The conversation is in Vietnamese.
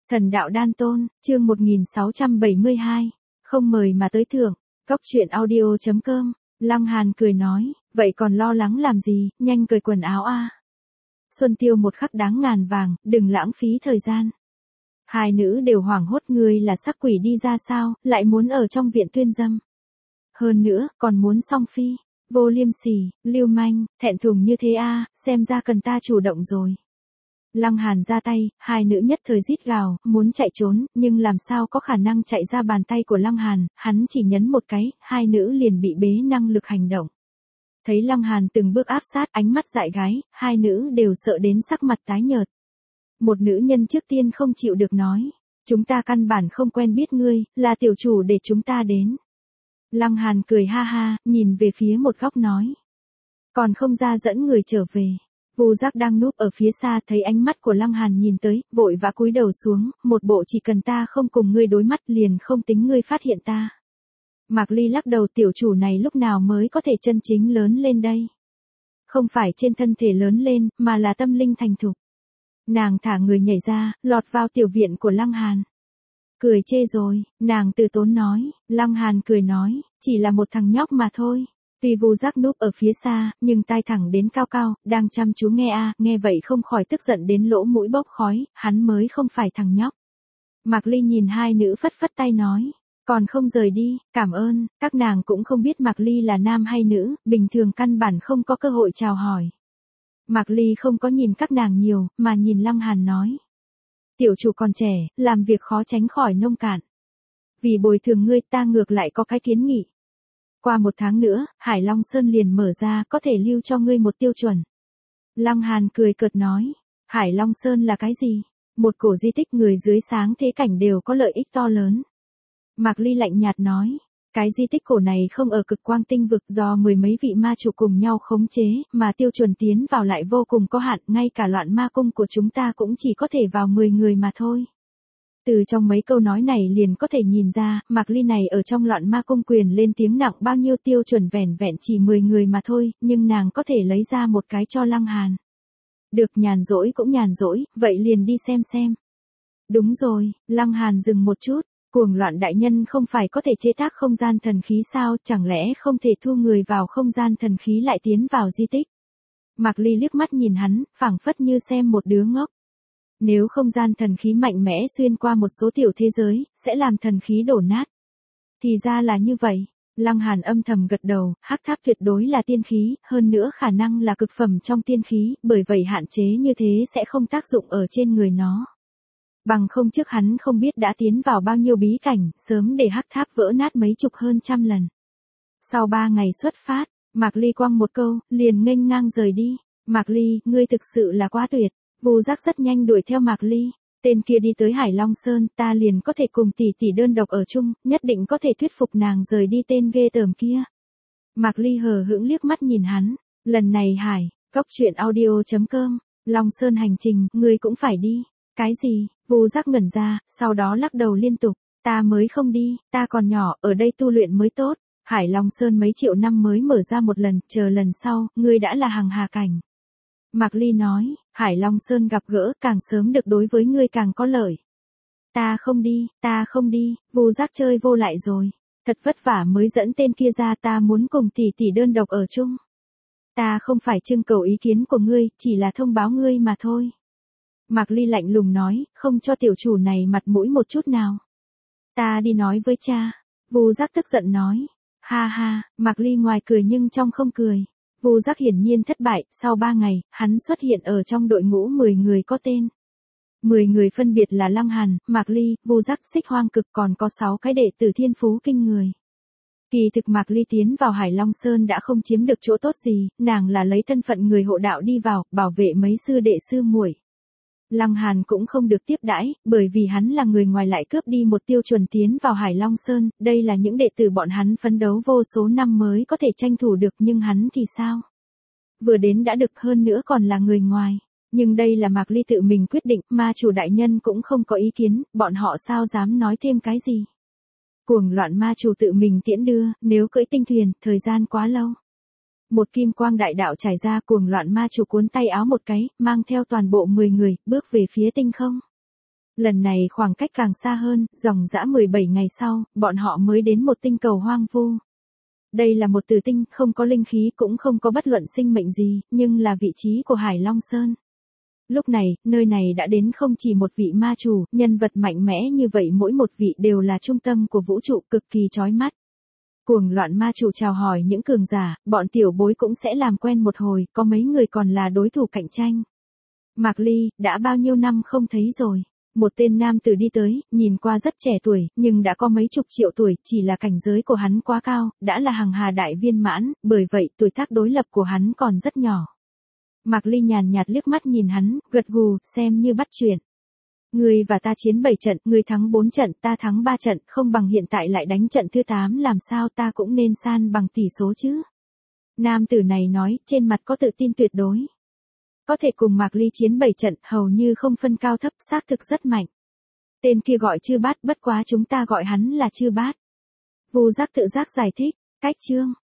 Thần đạo đan tôn, chương 1672. Không mời mà tới thưởng. Cóc truyện audio.com. Lăng Hàn cười nói, vậy còn lo lắng làm gì, nhanh cởi quần áo a. Xuân Tiêu một khắc đáng ngàn vàng, đừng lãng phí thời gian. Hai nữ đều hoảng hốt, ngươi là sắc quỷ đi ra sao, lại muốn ở trong viện tuyên dâm. Hơn nữa, còn muốn song phi, vô liêm sỉ, lưu manh, thẹn thùng như thế a, xem ra cần ta chủ động rồi. Lăng Hàn ra tay, hai nữ nhất thời rít gào, muốn chạy trốn, nhưng làm sao có khả năng chạy ra bàn tay của Lăng Hàn, hắn chỉ nhấn một cái, hai nữ liền bị bế năng lực hành động. Thấy Lăng Hàn từng bước áp sát, ánh mắt dại gái, hai nữ đều sợ đến sắc mặt tái nhợt. Một nữ nhân trước tiên không chịu được nói, chúng ta căn bản không quen biết ngươi, là tiểu chủ để chúng ta đến. Lăng Hàn cười ha ha, nhìn về phía một góc nói, còn không ra dẫn người trở về. Vu Giác đang núp ở phía xa thấy ánh mắt của Lăng Hàn nhìn tới, vội vã cúi đầu xuống, một bộ chỉ cần ta không cùng ngươi đối mắt liền không tính ngươi phát hiện ta. Mạc Ly lắc đầu, tiểu chủ này lúc nào mới có thể chân chính lớn lên đây? Không phải trên thân thể lớn lên, mà là tâm linh thành thục. Nàng thả người nhảy ra, lọt vào tiểu viện của Lăng Hàn. Cười chê rồi, nàng từ tốn nói, Lăng Hàn cười nói, chỉ là một thằng nhóc mà thôi. Tuy Vu Giác núp ở phía xa, nhưng tai thẳng đến cao cao, đang chăm chú nghe nghe vậy không khỏi tức giận đến lỗ mũi bốc khói, hắn mới không phải thằng nhóc. Mạc Ly nhìn hai nữ phất phất tay nói, còn không rời đi, cảm ơn, các nàng cũng không biết Mạc Ly là nam hay nữ, bình thường căn bản không có cơ hội chào hỏi. Mạc Ly không có nhìn các nàng nhiều, mà nhìn Lăng Hàn nói, tiểu chủ còn trẻ, làm việc khó tránh khỏi nông cạn. Vì bồi thường ngươi ta ngược lại có cái kiến nghị. Qua 1 tháng nữa, Hải Long Sơn liền mở ra, có thể lưu cho ngươi một tiêu chuẩn. Lăng Hàn cười cợt nói, Hải Long Sơn là cái gì? Một cổ di tích, người dưới sáng thế cảnh đều có lợi ích to lớn. Mạc Ly lạnh nhạt nói, cái di tích cổ này không ở Cực Quang Tinh vực, do 10 mấy vị ma chủ cùng nhau khống chế, mà tiêu chuẩn tiến vào lại vô cùng có hạn, ngay cả Loạn Ma Cung của chúng ta cũng chỉ có thể vào 10 người mà thôi. Từ trong mấy câu nói này liền có thể nhìn ra, Mạc Ly này ở trong Loạn Ma Cung quyền lên tiếng nặng bao nhiêu, tiêu chuẩn vẻn vẹn chỉ 10 người mà thôi, nhưng nàng có thể lấy ra một cái cho Lăng Hàn. Được, nhàn rỗi cũng nhàn rỗi, vậy liền đi xem. Đúng rồi, Lăng Hàn dừng một chút, Cuồng Loạn đại nhân không phải có thể chế tác không gian thần khí sao, chẳng lẽ không thể thu người vào không gian thần khí lại tiến vào di tích? Mạc Ly liếc mắt nhìn hắn, phảng phất như xem một đứa ngốc. Nếu không gian thần khí mạnh mẽ xuyên qua một số tiểu thế giới, sẽ làm thần khí đổ nát. Thì ra là như vậy. Lăng Hàn âm thầm gật đầu, hắc tháp tuyệt đối là tiên khí, hơn nữa khả năng là cực phẩm trong tiên khí, bởi vậy hạn chế như thế sẽ không tác dụng ở trên người nó. Bằng không trước hắn không biết đã tiến vào bao nhiêu bí cảnh, sớm để hắc tháp vỡ nát mấy chục hơn trăm lần. Sau 3 ngày xuất phát, Mạc Ly quăng một câu, liền nghênh ngang rời đi. Mạc Ly, ngươi thực sự là quá tuyệt. Vu Giác rất nhanh đuổi theo Mạc Ly, tên kia đi tới Hải Long Sơn, ta liền có thể cùng tỷ tỷ đơn độc ở chung, nhất định có thể thuyết phục nàng rời đi tên ghê tởm kia. Mạc Ly hờ hững liếc mắt nhìn hắn, lần này Cóc truyện audio.com, Long Sơn hành trình, ngươi cũng phải đi. Cái gì? Vu Giác ngẩn ra, sau đó lắc đầu liên tục, ta mới không đi, ta còn nhỏ, ở đây tu luyện mới tốt. Hải Long Sơn mấy triệu năm mới mở ra một lần, chờ lần sau, ngươi đã là hằng hà cảnh. Mạc Ly nói, Hải Long Sơn gặp gỡ càng sớm được đối với ngươi càng có lợi. Ta không đi, Vu Giác chơi vô lại rồi. Thật vất vả mới dẫn tên kia ra, ta muốn cùng tỷ tỷ đơn độc ở chung. Ta không phải trưng cầu ý kiến của ngươi, chỉ là thông báo ngươi mà thôi. Mạc Ly lạnh lùng nói, không cho tiểu chủ này mặt mũi một chút nào. Ta đi nói với cha. Vu Giác tức giận nói, ha ha, Mạc Ly ngoài cười nhưng trong không cười. Vu Giác hiển nhiên thất bại, sau 3 ngày, hắn xuất hiện ở trong đội ngũ 10 người có tên. 10 người phân biệt là Lăng Hàn, Mạc Ly, Vu Giác, Xích Hoang Cực, còn có 6 cái đệ tử thiên phú kinh người. Kỳ thực Mạc Ly tiến vào Hải Long Sơn đã không chiếm được chỗ tốt gì, nàng là lấy thân phận người hộ đạo đi vào, bảo vệ mấy sư đệ sư muội. Lăng Hàn cũng không được tiếp đãi, bởi vì hắn là người ngoài lại cướp đi một tiêu chuẩn tiến vào Hải Long Sơn, đây là những đệ tử bọn hắn phấn đấu vô số năm mới có thể tranh thủ được, nhưng hắn thì sao? Vừa đến đã được, hơn nữa còn là người ngoài. Nhưng đây là Mạc Ly tự mình quyết định, ma chủ đại nhân cũng không có ý kiến, bọn họ sao dám nói thêm cái gì? Cuồng Loạn ma chủ tự mình tiễn đưa, nếu cưỡi tinh thuyền, thời gian quá lâu. Một kim quang đại đạo trải ra, Cuồng Loạn ma chủ cuốn tay áo một cái, mang theo toàn bộ 10 người, bước về phía tinh không. Lần này khoảng cách càng xa hơn, dòng dã 17 ngày sau, bọn họ mới đến một tinh cầu hoang vu. Đây là một tử tinh, không có linh khí cũng không có bất luận sinh mệnh gì, nhưng là vị trí của Hải Long Sơn. Lúc này, nơi này đã đến không chỉ một vị ma chủ, nhân vật mạnh mẽ như vậy mỗi một vị đều là trung tâm của vũ trụ cực kỳ chói mắt. Cuồng loạn ma chủ chào hỏi những cường giả, bọn tiểu bối cũng sẽ làm quen một hồi, có mấy người còn là đối thủ cạnh tranh. Mạc Ly, đã bao nhiêu năm không thấy rồi. Một tên nam tử đi tới, nhìn qua rất trẻ tuổi, nhưng đã có mấy chục triệu tuổi, chỉ là cảnh giới của hắn quá cao, đã là hằng hà đại viên mãn, bởi vậy tuổi tác đối lập của hắn còn rất nhỏ. Mạc Ly nhàn nhạt liếc mắt nhìn hắn, gật gù, xem như bắt chuyện. Ngươi và ta chiến 7 trận, ngươi thắng 4 trận, ta thắng 3 trận, không bằng hiện tại lại đánh trận thứ 8 làm sao ta cũng nên san bằng tỷ số chứ. Nam tử này nói, trên mặt có tự tin tuyệt đối. Có thể cùng Mạc Ly chiến 7 trận, hầu như không phân cao thấp, xác thực rất mạnh. Tên kia gọi Chư Bát, bất quá chúng ta gọi hắn là Chư Bát. Vu Giác tự giác giải thích, cách chương.